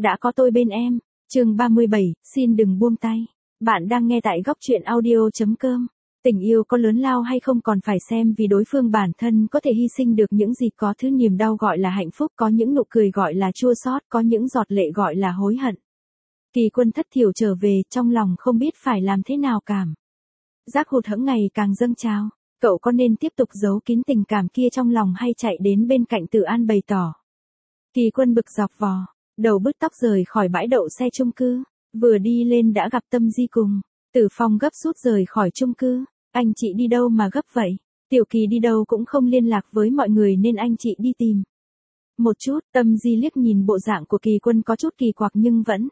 đã có tôi bên em. Chương 37, xin đừng buông tay. Bạn đang nghe tại góc truyện audio.com. Tình yêu có lớn lao hay không còn phải xem vì đối phương bản thân có thể hy sinh được những gì, có thứ niềm đau gọi là hạnh phúc, có những nụ cười gọi là chua xót, có những giọt lệ gọi là hối hận. Kỳ Quân thất thiểu trở về, trong lòng không biết phải làm thế nào cảm. Giác hụt hẫng ngày càng dâng trào, cậu có nên tiếp tục giấu kín tình cảm kia trong lòng hay chạy đến bên cạnh Tử An bày tỏ. Kỳ Quân bực dọc vò, đầu bứt tóc rời khỏi bãi đậu xe chung cư, vừa đi lên đã gặp Tâm Di cùng Tử Phong gấp rút rời khỏi chung cư. Anh chị đi đâu mà gấp vậy? Tiểu Kỳ đi đâu cũng không liên lạc với mọi người nên anh chị đi tìm. Một chút, Tâm Di liếc nhìn bộ dạng của Kỳ Quân có chút kỳ quặc nhưng vẫn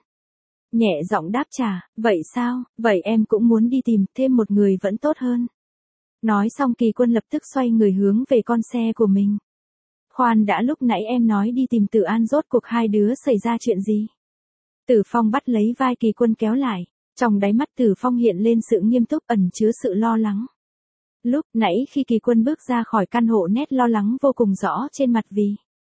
nhẹ giọng đáp trả, vậy sao, vậy em cũng muốn đi tìm, thêm một người vẫn tốt hơn. Nói xong Kỳ Quân lập tức xoay người hướng về con xe của mình. Khoan đã, lúc nãy em nói đi tìm Tử An, rốt cuộc hai đứa xảy ra chuyện gì? Tử Phong bắt lấy vai Kỳ Quân kéo lại, trong đáy mắt Tử Phong hiện lên sự nghiêm túc ẩn chứa sự lo lắng. Lúc nãy khi Kỳ Quân bước ra khỏi căn hộ, nét lo lắng vô cùng rõ trên mặt vì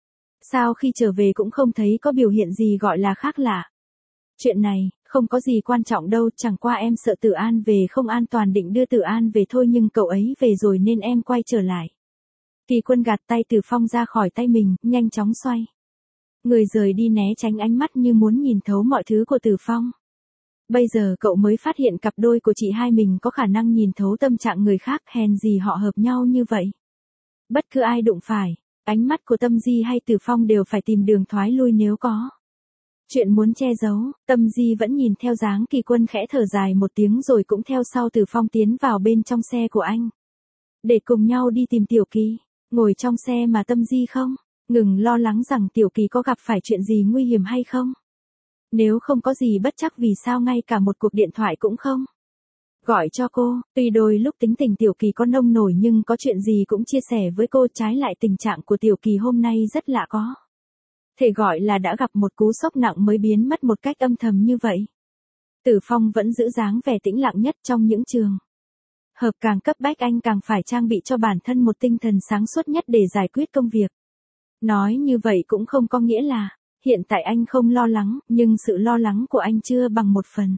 sao khi trở về cũng không thấy có biểu hiện gì gọi là khác lạ. Chuyện này, không có gì quan trọng đâu, chẳng qua em sợ Tử An về không an toàn định đưa Tử An về thôi, nhưng cậu ấy về rồi nên em quay trở lại. Kỳ Quân gạt tay Tử Phong ra khỏi tay mình, nhanh chóng xoay người rời đi, né tránh ánh mắt như muốn nhìn thấu mọi thứ của Tử Phong. Bây giờ cậu mới phát hiện cặp đôi của chị hai mình có khả năng nhìn thấu tâm trạng người khác, hèn gì họ hợp nhau như vậy. Bất cứ ai đụng phải ánh mắt của Tâm Di hay Tử Phong đều phải tìm đường thoái lui nếu có chuyện muốn che giấu. Tâm Di vẫn nhìn theo dáng Kỳ Quân, khẽ thở dài một tiếng rồi cũng theo sau Tử Phong tiến vào bên trong xe của anh, để cùng nhau đi tìm Tiểu Kỳ. Ngồi trong xe mà Tâm Di không ngừng lo lắng rằng Tiểu Kỳ có gặp phải chuyện gì nguy hiểm hay không. Nếu không có gì bất trắc vì sao ngay cả một cuộc điện thoại cũng không gọi cho cô. Tuy đôi lúc tính tình Tiểu Kỳ có nông nổi nhưng có chuyện gì cũng chia sẻ với cô, trái lại tình trạng của Tiểu Kỳ hôm nay rất lạ, có thể gọi là đã gặp một cú sốc nặng mới biến mất một cách âm thầm như vậy. Tử Phong vẫn giữ dáng vẻ tĩnh lặng nhất trong những trường hợp càng cấp bách, anh càng phải trang bị cho bản thân một tinh thần sáng suốt nhất để giải quyết công việc. Nói như vậy cũng không có nghĩa là hiện tại anh không lo lắng, nhưng sự lo lắng của anh chưa bằng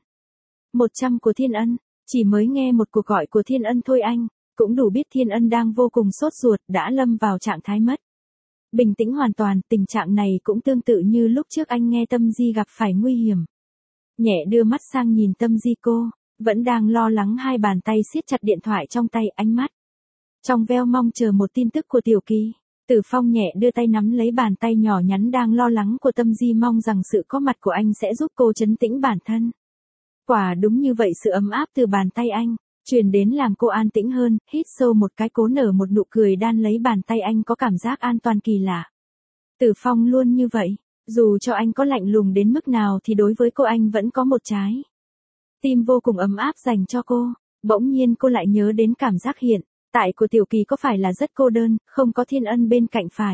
1/100 của Thiên Ân. Chỉ mới nghe một cuộc gọi của Thiên Ân thôi anh cũng đủ biết Thiên Ân đang vô cùng sốt ruột, đã lâm vào trạng thái mất bình tĩnh hoàn toàn. Tình trạng này cũng tương tự như lúc trước anh nghe Tâm Di gặp phải nguy hiểm. Nhẹ đưa mắt sang nhìn Tâm Di, cô vẫn đang lo lắng, hai bàn tay siết chặt điện thoại trong tay, ánh mắt trong veo mong chờ một tin tức của Tiểu Kỳ. Tử Phong nhẹ đưa tay nắm lấy bàn tay nhỏ nhắn đang lo lắng của Tâm Di, mong rằng sự có mặt của anh sẽ giúp cô trấn tĩnh bản thân. Quả đúng như vậy, sự ấm áp từ bàn tay anh truyền đến làm cô an tĩnh hơn, hít sâu một cái, cố nở một nụ cười đan lấy bàn tay anh, có cảm giác an toàn kỳ lạ. Tử Phong luôn như vậy, dù cho anh có lạnh lùng đến mức nào thì đối với cô anh vẫn có một trái tim vô cùng ấm áp dành cho cô. Bỗng nhiên cô lại nhớ đến cảm giác hiện tại của Tiểu Kỳ có phải là rất cô đơn, không có Thiên Ân bên cạnh phải.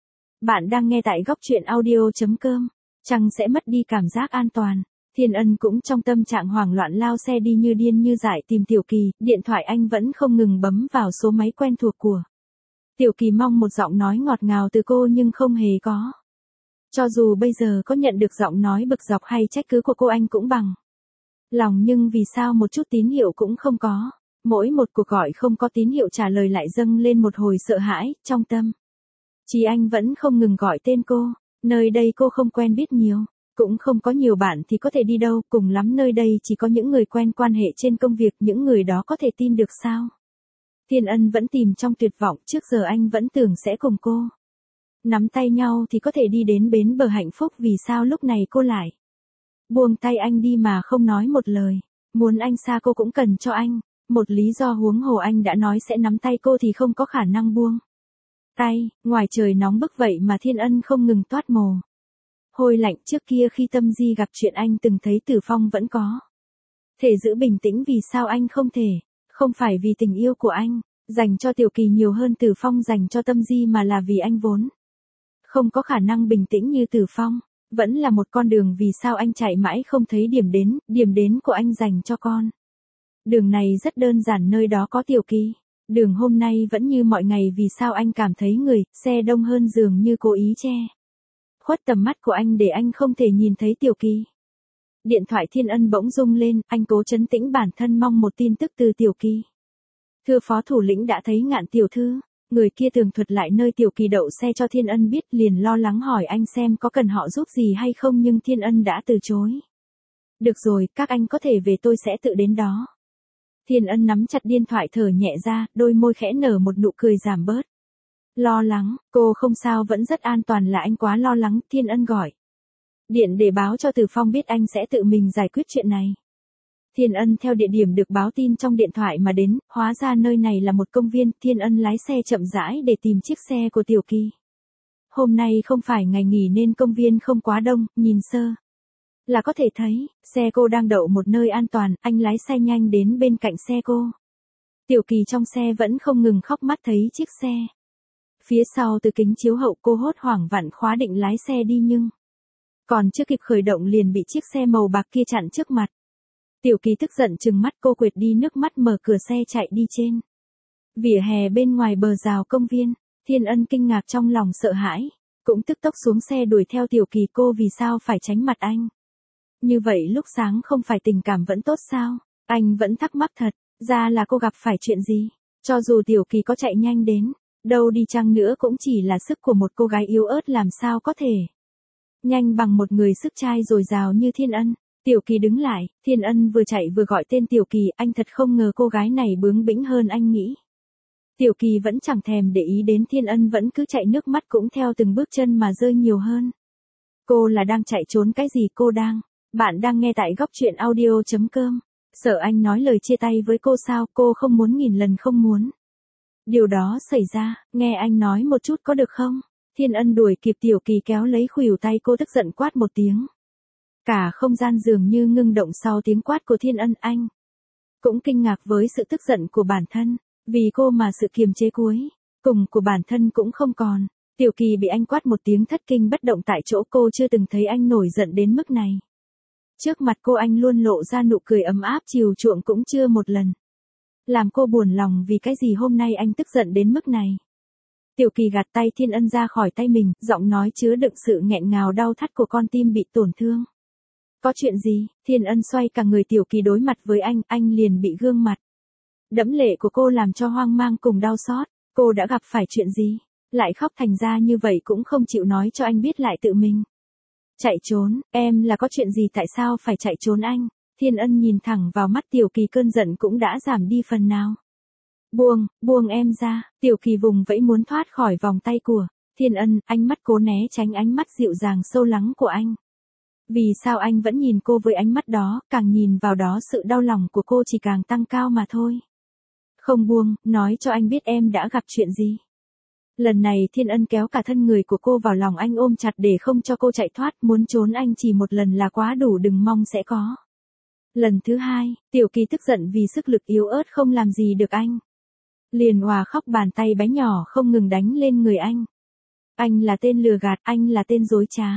Bạn đang nghe tại góc truyện audio.com. Chăng sẽ mất đi cảm giác an toàn. Thiên Ân cũng trong tâm trạng hoảng loạn lao xe đi như điên như dại tìm Tiểu Kỳ, điện thoại anh vẫn không ngừng bấm vào số máy quen thuộc của Tiểu Kỳ, mong một giọng nói ngọt ngào từ cô nhưng không hề có. Cho dù bây giờ có nhận được giọng nói bực dọc hay trách cứ của cô, anh cũng bằng lòng, nhưng vì sao một chút tín hiệu cũng không có. Mỗi một cuộc gọi không có tín hiệu trả lời lại dâng lên một hồi sợ hãi trong tâm trí anh, vẫn không ngừng gọi tên cô. Nơi đây cô không quen biết nhiều, cũng không có nhiều bạn thì có thể đi đâu, cùng lắm nơi đây chỉ có những người quen, quan hệ trên công việc, những người đó có thể tin được sao? Thiên Ân vẫn tìm trong tuyệt vọng, trước giờ anh vẫn tưởng sẽ cùng cô nắm tay nhau thì có thể đi đến bến bờ hạnh phúc, vì sao lúc này cô lại buông tay anh đi mà không nói một lời. Muốn anh xa cô cũng cần cho anh một lý do, huống hồ anh đã nói sẽ nắm tay cô thì không có khả năng buông tay. Ngoài trời nóng bức vậy mà Thiên Ân không ngừng toát mồ hôi lạnh. Trước kia khi Tâm Di gặp chuyện anh từng thấy Tử Phong vẫn có thể giữ bình tĩnh, vì sao anh không thể? Không phải vì tình yêu của anh dành cho Tiểu Kỳ nhiều hơn Tử Phong dành cho Tâm Di, mà là vì anh vốn không có khả năng bình tĩnh như Tử Phong. Vẫn là một con đường, vì sao anh chạy mãi không thấy điểm đến của anh dành cho con đường này rất đơn giản, nơi đó có Tiểu Kỳ. Đường hôm nay vẫn như mọi ngày, vì sao anh cảm thấy người xe đông hơn, dường như cố ý che khuất tầm mắt của anh để anh không thể nhìn thấy Tiểu Kỳ. Điện thoại Thiên Ân bỗng rung lên, anh cố trấn tĩnh bản thân mong một tin tức từ Tiểu Kỳ. Thưa phó thủ lĩnh đã thấy Ngạn tiểu thư, người kia tường thuật lại nơi Tiểu Kỳ đậu xe cho Thiên Ân biết, liền lo lắng hỏi anh xem có cần họ giúp gì hay không, nhưng Thiên Ân đã từ chối. Được rồi, các anh có thể về, tôi sẽ tự đến đó. Thiên Ân nắm chặt điện thoại thở nhẹ ra, đôi môi khẽ nở một nụ cười giảm bớt. Lo lắng, cô không sao, vẫn rất an toàn, là anh quá lo lắng. Thiên Ân gọi điện để báo cho Từ Phong biết anh sẽ tự mình giải quyết chuyện này. Thiên Ân theo địa điểm được báo tin trong điện thoại mà đến, hóa ra nơi này là một công viên. Thiên Ân lái xe chậm rãi để tìm chiếc xe của Tiểu Kỳ. Hôm nay không phải ngày nghỉ nên công viên không quá đông, nhìn sơ là có thể thấy, xe cô đang đậu một nơi an toàn, anh lái xe nhanh đến bên cạnh xe cô. Tiểu Kỳ trong xe vẫn không ngừng khóc, mắt thấy chiếc xe phía sau từ kính chiếu hậu, cô hốt hoảng vặn khóa định lái xe đi, nhưng còn chưa kịp khởi động liền bị chiếc xe màu bạc kia chặn trước mặt. Tiểu Kỳ tức giận trừng mắt, cô quệt đi nước mắt mở cửa xe chạy đi. Trên vỉa hè bên ngoài bờ rào công viên, Thiên Ân kinh ngạc trong lòng sợ hãi, cũng tức tốc xuống xe đuổi theo Tiểu Kỳ. Cô vì sao phải tránh mặt anh? Như vậy lúc sáng không phải tình cảm vẫn tốt sao? Anh vẫn thắc mắc thật, ra là cô gặp phải chuyện gì? Cho dù Tiểu Kỳ có chạy nhanh đến đâu đi chăng nữa cũng chỉ là sức của một cô gái yếu ớt, làm sao có thể nhanh bằng một người sức trai dồi dào như Thiên Ân. Tiểu Kỳ đứng lại, Thiên Ân vừa chạy vừa gọi tên Tiểu Kỳ, anh thật không ngờ cô gái này bướng bỉnh hơn anh nghĩ. Tiểu Kỳ vẫn chẳng thèm để ý đến Thiên Ân, vẫn cứ chạy, nước mắt cũng theo từng bước chân mà rơi nhiều hơn. Cô là đang chạy trốn cái gì? Bạn đang nghe tại Góc Chuyện Audio.com. Sợ anh nói lời chia tay với cô sao? Cô không muốn, nghìn lần không muốn điều đó xảy ra, nghe anh nói một chút có được không? Thiên Ân đuổi kịp Tiểu Kỳ, kéo lấy khuỷu tay cô, tức giận quát một tiếng. Cả không gian dường như ngưng động sau tiếng quát của Thiên Ân. Anh cũng kinh ngạc với sự tức giận của bản thân, vì cô mà sự kiềm chế cuối cùng của bản thân cũng không còn. Tiểu Kỳ bị anh quát một tiếng thất kinh bất động tại chỗ, cô chưa từng thấy anh nổi giận đến mức này. Trước mặt cô anh luôn lộ ra nụ cười ấm áp chiều chuộng, cũng chưa một lần làm cô buồn lòng vì cái gì hôm nay anh tức giận đến mức này. Tiểu Kỳ gạt tay Thiên Ân ra khỏi tay mình, giọng nói chứa đựng sự nghẹn ngào đau thắt của con tim bị tổn thương. Có chuyện gì? Thiên Ân xoay cả người Tiểu Kỳ đối mặt với anh liền bị gương mặt đẫm lệ của cô làm cho hoang mang cùng đau xót. Cô đã gặp phải chuyện gì? Lại khóc thành ra như vậy cũng không chịu nói cho anh biết, lại tự mình chạy trốn. Em là có chuyện gì, tại sao phải chạy trốn anh? Thiên Ân nhìn thẳng vào mắt Tiểu Kỳ, cơn giận cũng đã giảm đi phần nào. Buông em ra. Tiểu Kỳ vùng vẫy muốn thoát khỏi vòng tay của Thiên Ân, ánh mắt cố né tránh ánh mắt dịu dàng sâu lắng của anh. Vì sao anh vẫn nhìn cô với ánh mắt đó, càng nhìn vào đó sự đau lòng của cô chỉ càng tăng cao mà thôi. Không buông, nói cho anh biết em đã gặp chuyện gì. Lần này Thiên Ân kéo cả thân người của cô vào lòng anh, ôm chặt để không cho cô chạy thoát, muốn trốn anh chỉ một lần là quá đủ, đừng mong sẽ có lần thứ hai. Tiểu Kỳ tức giận vì sức lực yếu ớt không làm gì được anh, liền òa khóc, bàn tay bé nhỏ không ngừng đánh lên người anh. Anh là tên lừa gạt, anh là tên dối trá.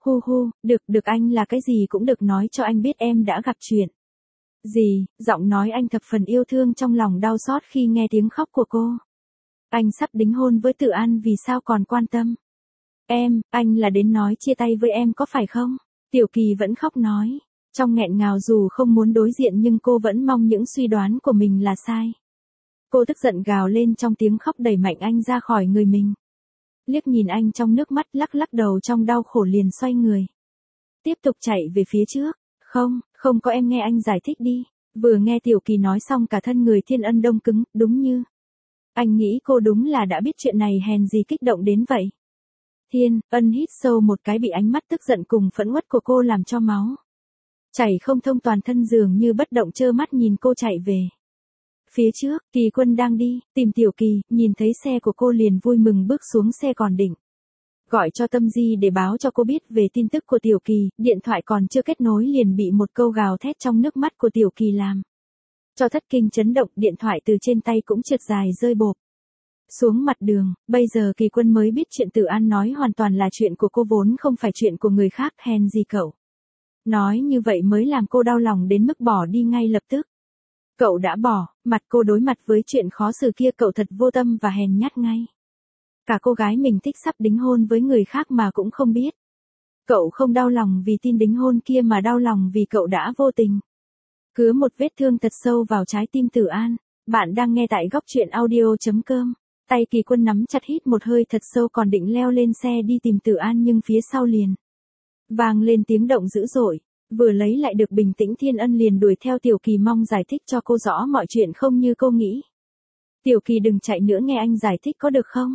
Được anh là cái gì cũng được, nói cho anh biết em đã gặp chuyện gì. Giọng nói anh thập phần yêu thương, trong lòng đau xót khi nghe tiếng khóc của cô. Anh sắp đính hôn với Tự An, vì sao còn quan tâm em? Anh là đến nói chia tay với em có phải không? Tiểu Kỳ vẫn khóc nói, trong nghẹn ngào, dù không muốn đối diện nhưng cô vẫn mong những suy đoán của mình là sai. Cô tức giận gào lên trong tiếng khóc, đẩy mạnh anh ra khỏi người mình. Liếc nhìn anh trong nước mắt, lắc đầu trong đau khổ, liền xoay người tiếp tục chạy về phía trước. Không có, em nghe anh giải thích đi. Vừa nghe Tiểu Kỳ nói xong, cả thân người Thiên Ân đông cứng, đúng như anh nghĩ, cô đúng là đã biết chuyện này, hèn gì kích động đến vậy. Thiên Ân hít sâu một cái, bị ánh mắt tức giận cùng phẫn uất của cô làm cho máu chảy không thông, toàn thân dường như bất động, trơ mắt nhìn cô chạy về phía trước. Kỳ Quân đang đi tìm Tiểu Kỳ, nhìn thấy xe của cô liền vui mừng bước xuống xe, còn định gọi cho Tâm Di để báo cho cô biết về tin tức của Tiểu Kỳ. Điện thoại còn chưa kết nối liền bị một câu gào thét trong nước mắt của Tiểu Kỳ làm cho thất kinh chấn động, điện thoại từ trên tay cũng trượt dài rơi bộp xuống mặt đường. Bây giờ Kỳ Quân mới biết chuyện Tự An nói hoàn toàn là chuyện của cô, vốn không phải chuyện của người khác. Hèn gì cậu nói như vậy mới làm cô đau lòng đến mức bỏ đi ngay lập tức. Cậu đã bỏ mặt cô đối mặt với chuyện khó xử kia, cậu thật vô tâm và hèn nhát ngay. Cả cô gái mình thích sắp đính hôn với người khác mà cũng không biết. Cậu không đau lòng vì tin đính hôn kia mà đau lòng vì cậu đã vô tình cứa một vết thương thật sâu vào trái tim Tử An. Bạn đang nghe tại góc truyện audio.com. Tay Kỳ Quân nắm chặt hít một hơi thật sâu còn định leo lên xe đi tìm Tử An nhưng phía sau liền vang lên tiếng động dữ dội. Vừa lấy lại được bình tĩnh Thiên Ân liền đuổi theo Tiểu Kỳ mong giải thích cho cô rõ mọi chuyện không như cô nghĩ. Tiểu Kỳ đừng chạy nữa nghe anh giải thích có được không?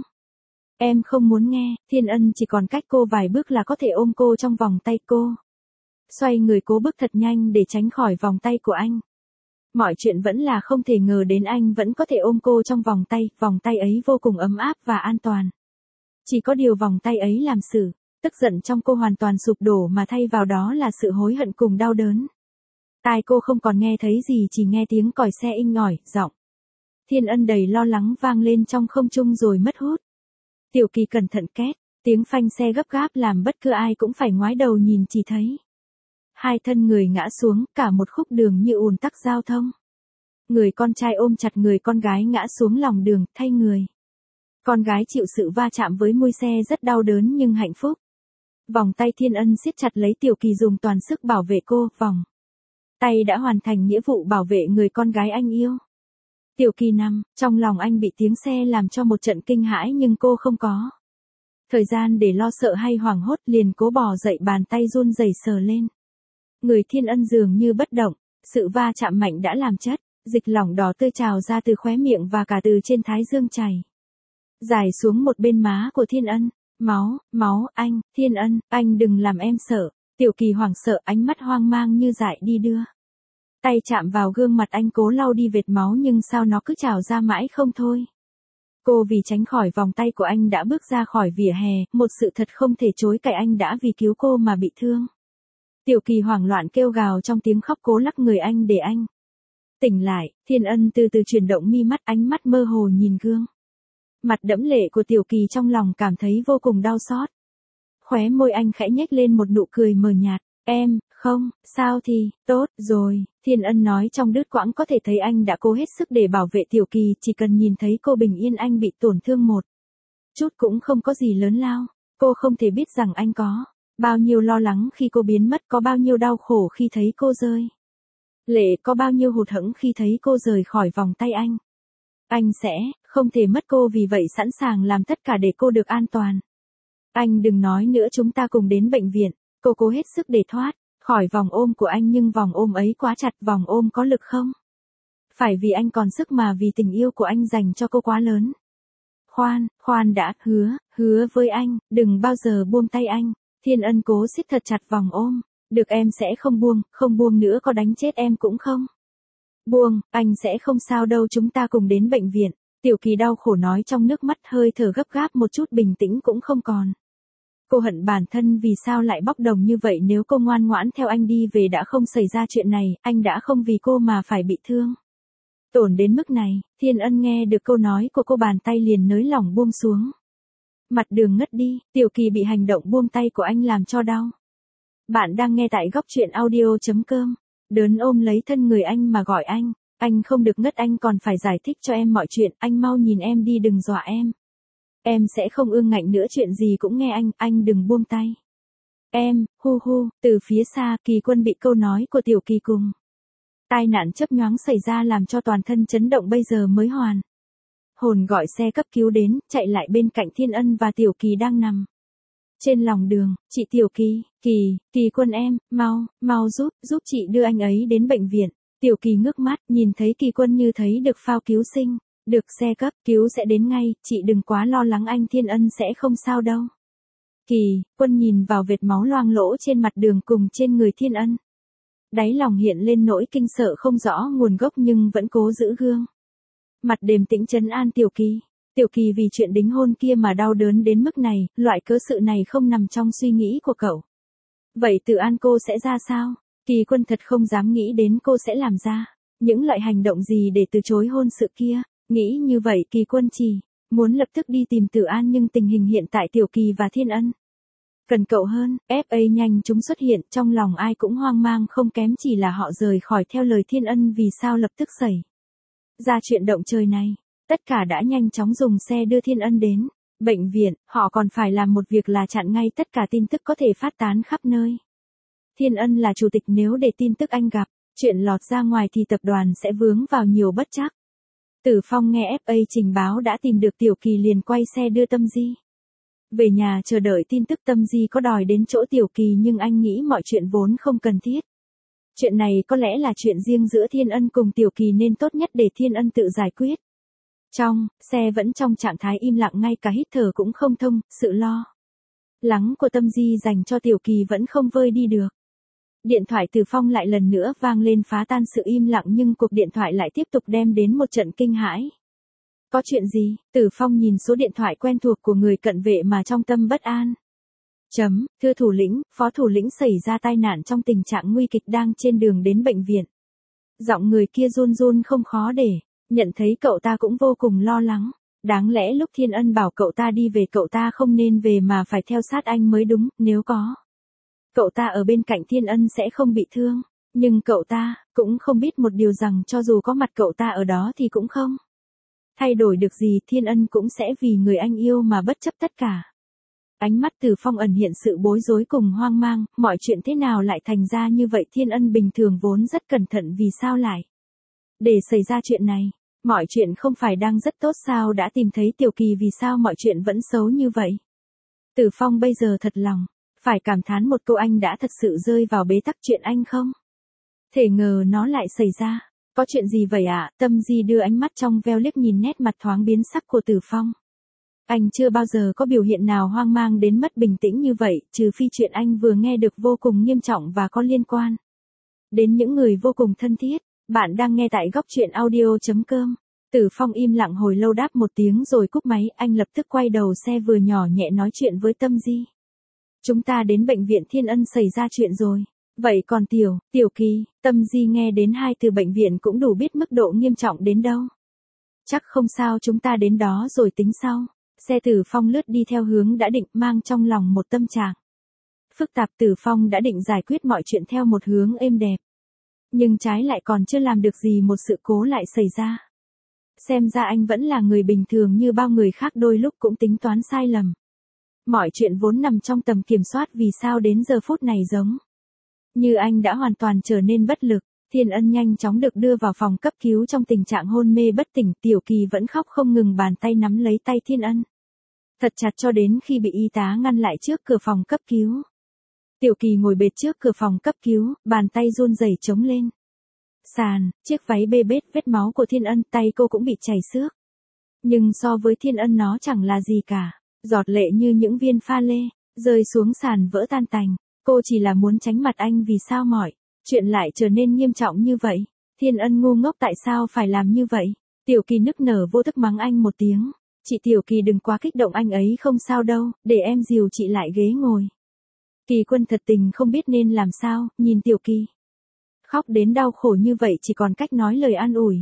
Em không muốn nghe. Thiên Ân chỉ còn cách cô vài bước là có thể ôm cô trong vòng tay cô. Xoay người cố bước thật nhanh để tránh khỏi vòng tay của anh. Mọi chuyện vẫn là không thể ngờ đến anh vẫn có thể ôm cô trong vòng tay ấy vô cùng ấm áp và an toàn. Chỉ có điều vòng tay ấy làm sự tức giận trong cô hoàn toàn sụp đổ mà thay vào đó là sự hối hận cùng đau đớn. Tai cô không còn nghe thấy gì chỉ nghe tiếng còi xe inh ỏi, giọng Thiên Ân đầy lo lắng vang lên trong không trung rồi mất hút. Tiểu Kỳ cẩn thận két, tiếng phanh xe gấp gáp làm bất cứ ai cũng phải ngoái đầu nhìn chỉ thấy hai thân người ngã xuống, cả một khúc đường như ùn tắc giao thông. Người con trai ôm chặt người con gái ngã xuống lòng đường, thay người con gái chịu sự va chạm với mui xe rất đau đớn nhưng hạnh phúc. Vòng tay Thiên Ân siết chặt lấy Tiểu Kỳ dùng toàn sức bảo vệ cô, vòng tay đã hoàn thành nghĩa vụ bảo vệ người con gái anh yêu. Tiểu Kỳ nằm, trong lòng anh bị tiếng xe làm cho một trận kinh hãi nhưng cô không có thời gian để lo sợ hay hoảng hốt liền cố bò dậy bàn tay run rẩy sờ lên. Người Thiên Ân dường như bất động, sự va chạm mạnh đã làm chất, dịch lỏng đỏ tươi trào ra từ khóe miệng và cả từ trên thái dương chảy dài xuống một bên má của Thiên Ân. Máu, anh, Thiên Ân, anh đừng làm em sợ. Tiểu Kỳ hoảng sợ ánh mắt hoang mang như dại đi đưa. Tay chạm vào gương mặt anh cố lau đi vệt máu nhưng sao nó cứ trào ra mãi không thôi. Cô vì tránh khỏi vòng tay của anh đã bước ra khỏi vỉa hè, một sự thật không thể chối cãi anh đã vì cứu cô mà bị thương. Tiểu Kỳ hoảng loạn kêu gào trong tiếng khóc cố lắc người anh để anh tỉnh lại. Thiên Ân từ từ chuyển động mi mắt, ánh mắt mơ hồ nhìn gương mặt đẫm lệ của Tiểu Kỳ trong lòng cảm thấy vô cùng đau xót. Khóe môi anh khẽ nhếch lên một nụ cười mờ nhạt. Em, không, sao thì, tốt rồi, Thiên Ân nói trong đứt quãng có thể thấy anh đã cố hết sức để bảo vệ Tiểu Kỳ, chỉ cần nhìn thấy cô bình yên anh bị tổn thương một chút cũng không có gì lớn lao. Cô không thể biết rằng anh có bao nhiêu lo lắng khi cô biến mất, có bao nhiêu đau khổ khi thấy cô rơi lệ, có bao nhiêu hụt hẫng khi thấy cô rời khỏi vòng tay anh. Anh sẽ không thể mất cô, vì vậy sẵn sàng làm tất cả để cô được an toàn. Anh đừng nói nữa, chúng ta cùng đến bệnh viện. Cô cố hết sức để thoát khỏi vòng ôm của anh nhưng vòng ôm ấy quá chặt. Vòng ôm có lực không phải vì anh còn sức mà vì tình yêu của anh dành cho cô quá lớn. Khoan đã, hứa với anh, đừng bao giờ buông tay anh. Thiên Ân cố siết thật chặt vòng ôm. Được, em sẽ không buông nữa, có đánh chết em cũng không buông, anh sẽ không sao đâu, chúng ta cùng đến bệnh viện. Tiểu Kỳ đau khổ nói trong nước mắt, hơi thở gấp gáp, một chút bình tĩnh cũng không còn. Cô hận bản thân vì sao lại bốc đồng như vậy, nếu cô ngoan ngoãn theo anh đi về đã không xảy ra chuyện này, anh đã không vì cô mà phải bị thương tổn đến mức này. Thiên Ân nghe được câu nói của cô, bàn tay liền nới lỏng buông xuống. Mặt đường ngất đi, Tiểu Kỳ bị hành động buông tay của anh làm cho đau. Bạn đang nghe tại góc truyện audio.com. Đớn ôm lấy thân người anh mà gọi anh không được ngất, anh còn phải giải thích cho em mọi chuyện, anh mau nhìn em đi, đừng dọa em. Em sẽ không ương ngạnh nữa, chuyện gì cũng nghe anh đừng buông tay. Em, từ phía xa, Kỳ Quân bị câu nói của Tiểu Kỳ cùng tai nạn chớp nhoáng xảy ra làm cho toàn thân chấn động, bây giờ mới hoàn hồn gọi xe cấp cứu đến, chạy lại bên cạnh Thiên Ân và Tiểu Kỳ đang nằm trên lòng đường. Chị Tiểu Kỳ, Kỳ Quân em, mau giúp chị đưa anh ấy đến bệnh viện. Tiểu Kỳ ngước mắt, nhìn thấy Kỳ Quân như thấy được phao cứu sinh, được xe cấp cứu sẽ đến ngay, chị đừng quá lo lắng, anh Thiên Ân sẽ không sao đâu. Kỳ Quân nhìn vào vệt máu loang lỗ trên mặt đường cùng trên người Thiên Ân. Đáy lòng hiện lên nỗi kinh sợ không rõ nguồn gốc nhưng vẫn cố giữ gương mặt điềm tĩnh trấn an Tiểu Kỳ. Tiểu Kỳ vì chuyện đính hôn kia mà đau đớn đến mức này, loại cớ sự này không nằm trong suy nghĩ của cậu. Vậy Tử An cô sẽ ra sao? Kỳ Quân thật không dám nghĩ đến cô sẽ làm ra những loại hành động gì để từ chối hôn sự kia. Nghĩ như vậy Kỳ Quân chỉ muốn lập tức đi tìm Tử An, nhưng tình hình hiện tại Tiểu Kỳ và Thiên Ân cần cậu hơn. FA nhanh chúng xuất hiện, trong lòng ai cũng hoang mang không kém, chỉ là họ rời khỏi theo lời Thiên Ân, vì sao lập tức xảy ra chuyện động trời này. Tất cả đã nhanh chóng dùng xe đưa Thiên Ân đến Bệnh viện, họ còn phải làm một việc là chặn ngay tất cả tin tức có thể phát tán khắp nơi. Thiên Ân là chủ tịch, nếu để tin tức anh gặp chuyện lọt ra ngoài thì tập đoàn sẽ vướng vào nhiều bất trắc. Tử Phong nghe FA trình báo đã tìm được Tiểu Kỳ liền quay xe đưa Tâm Di về nhà chờ đợi tin tức. Tâm Di có đòi đến chỗ Tiểu Kỳ nhưng anh nghĩ mọi chuyện vốn không cần thiết. Chuyện này có lẽ là chuyện riêng giữa Thiên Ân cùng Tiểu Kỳ nên tốt nhất để Thiên Ân tự giải quyết. Trong xe vẫn trong trạng thái im lặng, ngay cả hít thở cũng không thông, sự lo lắng của Tâm Di dành cho Tiểu Kỳ vẫn không vơi đi được. Điện thoại Tử Phong lại lần nữa vang lên phá tan sự im lặng, nhưng cuộc điện thoại lại tiếp tục đem đến một trận kinh hãi. Có chuyện gì? Tử Phong nhìn số điện thoại quen thuộc của người cận vệ mà trong tâm bất an. Thưa thủ lĩnh, phó thủ lĩnh xảy ra tai nạn trong tình trạng nguy kịch, đang trên đường đến bệnh viện. Giọng người kia run run không khó để nhận thấy, cậu ta cũng vô cùng lo lắng. Đáng lẽ lúc Thiên Ân bảo cậu ta đi về cậu ta không nên về mà phải theo sát anh mới đúng, nếu có cậu ta ở bên cạnh Thiên Ân sẽ không bị thương. Nhưng cậu ta cũng không biết một điều rằng cho dù có mặt cậu ta ở đó thì cũng không thay đổi được gì, Thiên Ân cũng sẽ vì người anh yêu mà bất chấp tất cả. Ánh mắt Tử Phong ẩn hiện sự bối rối cùng hoang mang, mọi chuyện thế nào lại thành ra như vậy? Thiên Ân bình thường vốn rất cẩn thận, vì sao lại để xảy ra chuyện này? Mọi chuyện không phải đang rất tốt sao? Đã tìm thấy Tiểu Kỳ, vì sao mọi chuyện vẫn xấu như vậy? Tử Phong bây giờ thật lòng phải cảm thán một câu, anh đã thật sự rơi vào bế tắc. Chuyện anh không thể ngờ nó lại xảy ra. Có chuyện gì vậy ạ? Tâm Di đưa ánh mắt trong veo liếc nhìn nét mặt thoáng biến sắc của Tử Phong. Anh chưa bao giờ có biểu hiện nào hoang mang đến mất bình tĩnh như vậy, trừ phi chuyện anh vừa nghe được vô cùng nghiêm trọng và có liên quan đến những người vô cùng thân thiết. Bạn đang nghe tại góc truyện audio.com. Tử Phong im lặng hồi lâu, đáp một tiếng rồi cúp máy. Anh lập tức quay đầu xe, vừa nhỏ nhẹ nói chuyện với Tâm Di. Chúng ta đến bệnh viện Thiên Ân xảy ra chuyện rồi. Vậy còn Tiểu Kỳ? Tâm Di nghe đến hai từ bệnh viện cũng đủ biết mức độ nghiêm trọng đến đâu. Chắc không sao, chúng ta đến đó rồi tính sau. Xe Tử Phong lướt đi theo hướng đã định, mang trong lòng một tâm trạng phức tạp. Tử Phong đã định giải quyết mọi chuyện theo một hướng êm đẹp, nhưng trái lại còn chưa làm được gì, một sự cố lại xảy ra. Xem ra anh vẫn là người bình thường như bao người khác, đôi lúc cũng tính toán sai lầm. Mọi chuyện vốn nằm trong tầm kiểm soát, vì sao đến giờ phút này giống như anh đã hoàn toàn trở nên bất lực. Thiên Ân nhanh chóng được đưa vào phòng cấp cứu trong tình trạng hôn mê bất tỉnh. Tiểu Kỳ vẫn khóc không ngừng, bàn tay nắm lấy tay Thiên Ân thật chặt cho đến khi bị y tá ngăn lại trước cửa phòng cấp cứu. Tiểu Kỳ ngồi bệt trước cửa phòng cấp cứu, bàn tay run rẩy chống lên sàn, chiếc váy bê bết vết máu của Thiên Ân, tay cô cũng bị chảy xước. Nhưng so với Thiên Ân nó chẳng là gì cả, giọt lệ như những viên pha lê rơi xuống sàn vỡ tan tành. Cô chỉ là muốn tránh mặt anh, vì sao mọi chuyện lại trở nên nghiêm trọng như vậy? Thiên Ân ngu ngốc, tại sao phải làm như vậy? Tiểu Kỳ nức nở vô thức mắng anh một tiếng. Chị Tiểu Kỳ đừng quá kích động, anh ấy không sao đâu, để em dìu chị lại ghế ngồi. Kỳ Quân thật tình không biết nên làm sao, nhìn Tiểu Kỳ khóc đến đau khổ như vậy chỉ còn cách nói lời an ủi.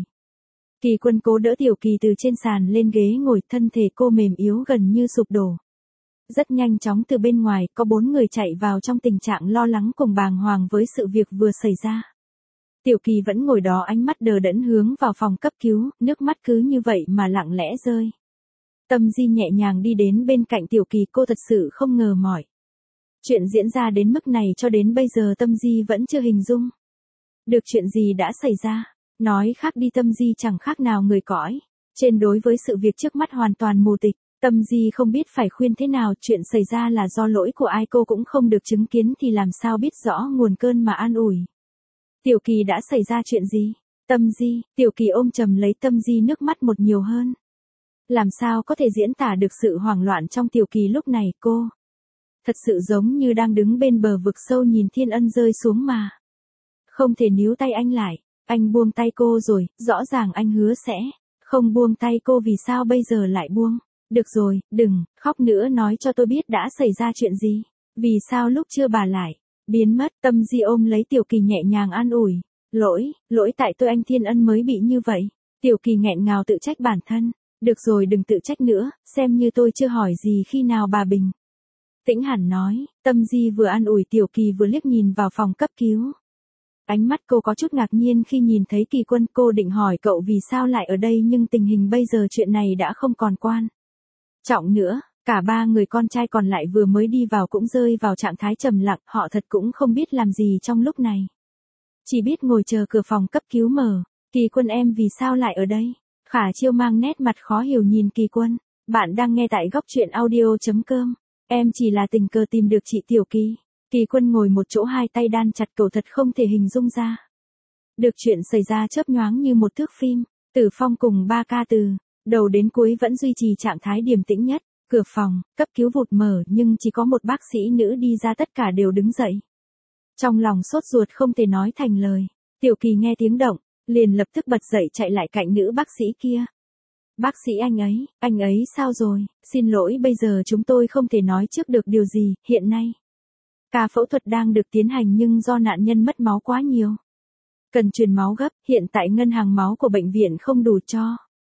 Kỳ Quân cố đỡ Tiểu Kỳ từ trên sàn lên ghế ngồi, thân thể cô mềm yếu gần như sụp đổ. Rất nhanh chóng từ bên ngoài, có 4 người chạy vào trong tình trạng lo lắng cùng bàng hoàng với sự việc vừa xảy ra. Tiểu Kỳ vẫn ngồi đó, ánh mắt đờ đẫn hướng vào phòng cấp cứu, nước mắt cứ như vậy mà lặng lẽ rơi. Tâm Di nhẹ nhàng đi đến bên cạnh Tiểu Kỳ, cô thật sự không ngờ mọi chuyện diễn ra đến mức này, cho đến bây giờ Tâm Di vẫn chưa hình dung được chuyện gì đã xảy ra. Nói khác đi, Tâm Di chẳng khác nào người cõi trên đối với sự việc trước mắt, hoàn toàn mù tịch. Tâm Di không biết phải khuyên thế nào, chuyện xảy ra là do lỗi của ai cô cũng không được chứng kiến thì làm sao biết rõ nguồn cơn mà an ủi. Tiểu Kỳ đã xảy ra chuyện gì? Tâm Di, Tiểu Kỳ ôm chầm lấy Tâm Di, nước mắt một nhiều hơn. Làm sao có thể diễn tả được sự hoảng loạn trong Tiểu Kỳ lúc này, cô thật sự giống như đang đứng bên bờ vực sâu nhìn Thiên Ân rơi xuống mà không thể níu tay anh lại. Anh buông tay cô rồi, rõ ràng anh hứa sẽ không buông tay cô, vì sao bây giờ lại buông? Được rồi, đừng khóc nữa, nói cho tôi biết đã xảy ra chuyện gì. Vì sao lúc chưa bà lại biến mất? Tâm Di ôm lấy Tiểu Kỳ nhẹ nhàng an ủi. Lỗi tại tôi, anh Thiên Ân mới bị như vậy. Tiểu Kỳ nghẹn ngào tự trách bản thân. Được rồi, đừng tự trách nữa, xem như tôi chưa hỏi gì, khi nào bà bình tĩnh hẳn nói. Tâm Di vừa an ủi Tiểu Kỳ vừa liếc nhìn vào phòng cấp cứu. Ánh mắt cô có chút ngạc nhiên khi nhìn thấy Kỳ Quân, cô định hỏi cậu vì sao lại ở đây, nhưng tình hình bây giờ chuyện này đã không còn quan Trọng nữa, cả ba người con trai còn lại vừa mới đi vào cũng rơi vào trạng thái trầm lặng, họ thật cũng không biết làm gì trong lúc này. Chỉ biết ngồi chờ cửa phòng cấp cứu mở. Kỳ Quân em vì sao lại ở đây? Khả Chiêu mang nét mặt khó hiểu nhìn Kỳ Quân. Bạn đang nghe tại góc truyện audio.com. Em chỉ là tình cờ tìm được chị Tiểu Kỳ. Kỳ Quân ngồi một chỗ hai tay đan chặt cậu thật không thể hình dung ra. Được chuyện xảy ra chớp nhoáng như một thước phim. Tử Phong cùng ba ca từ đầu đến cuối vẫn duy trì trạng thái điềm tĩnh nhất. Cửa phòng, cấp cứu vụt mở nhưng chỉ có một bác sĩ nữ đi ra tất cả đều đứng dậy. Trong lòng sốt ruột không thể nói thành lời. Tiểu Kỳ nghe tiếng động, liền lập tức bật dậy chạy lại cạnh nữ bác sĩ kia. Bác sĩ anh ấy sao rồi? Xin lỗi bây giờ chúng tôi không thể nói trước được điều gì, hiện nay. Ca phẫu thuật đang được tiến hành nhưng do nạn nhân mất máu quá nhiều. Cần truyền máu gấp, hiện tại ngân hàng máu của bệnh viện không đủ cho.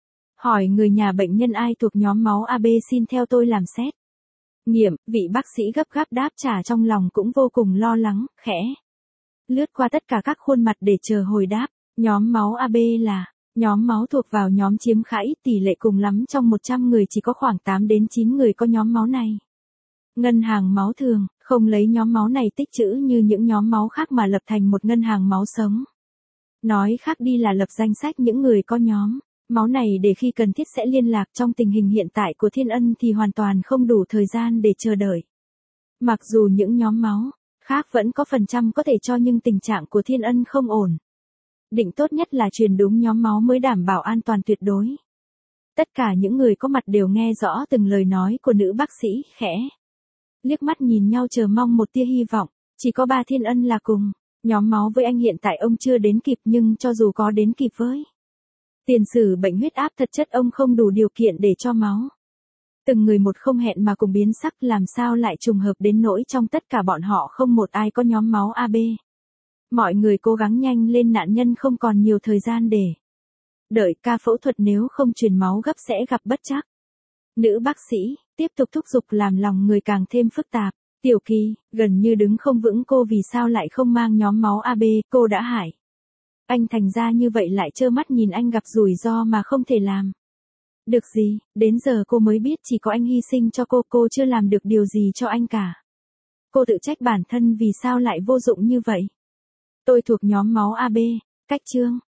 Hỏi người nhà bệnh nhân ai thuộc nhóm máu AB xin theo tôi làm xét nghiệm, vị bác sĩ gấp gáp đáp trả trong lòng cũng vô cùng lo lắng, khẽ lướt qua tất cả các khuôn mặt để chờ hồi đáp. Nhóm máu AB là nhóm máu thuộc vào nhóm chiếm khá ít, tỷ lệ cùng lắm trong 100 người chỉ có khoảng 8 đến 9 người có nhóm máu này. Ngân hàng máu thường không lấy nhóm máu này tích trữ như những nhóm máu khác mà lập thành một ngân hàng máu sống. Nói khác đi là lập danh sách những người có nhóm máu này để khi cần thiết sẽ liên lạc. Trong tình hình hiện tại của Thiên Ân thì hoàn toàn không đủ thời gian để chờ đợi. Mặc dù những nhóm máu khác vẫn có phần trăm có thể cho nhưng tình trạng của Thiên Ân không ổn. Định tốt nhất là truyền đúng nhóm máu mới đảm bảo an toàn tuyệt đối. Tất cả những người có mặt đều nghe rõ từng lời nói của nữ bác sĩ, khẽ liếc mắt nhìn nhau chờ mong một tia hy vọng. Chỉ có ba Thiên Ân là cùng nhóm máu với anh, hiện tại ông chưa đến kịp nhưng cho dù có đến kịp với tiền sử bệnh huyết áp thật chất ông không đủ điều kiện để cho máu. Từng người một không hẹn mà cùng biến sắc, làm sao lại trùng hợp đến nỗi trong tất cả bọn họ không một ai có nhóm máu AB. Mọi người cố gắng nhanh lên, nạn nhân không còn nhiều thời gian để đợi ca phẫu thuật, nếu không truyền máu gấp sẽ gặp bất trắc. Nữ bác sĩ tiếp tục thúc giục làm lòng người càng thêm phức tạp. Tiểu Kỳ gần như đứng không vững, cô vì sao lại không mang nhóm máu AB, cô đã hại anh thành ra như vậy lại trơ mắt nhìn anh gặp rủi ro mà không thể làm được gì. Đến giờ cô mới biết chỉ có anh hy sinh cho cô chưa làm được điều gì cho anh cả. Cô tự trách bản thân vì sao lại vô dụng như vậy. Tôi thuộc nhóm máu AB. Cách chương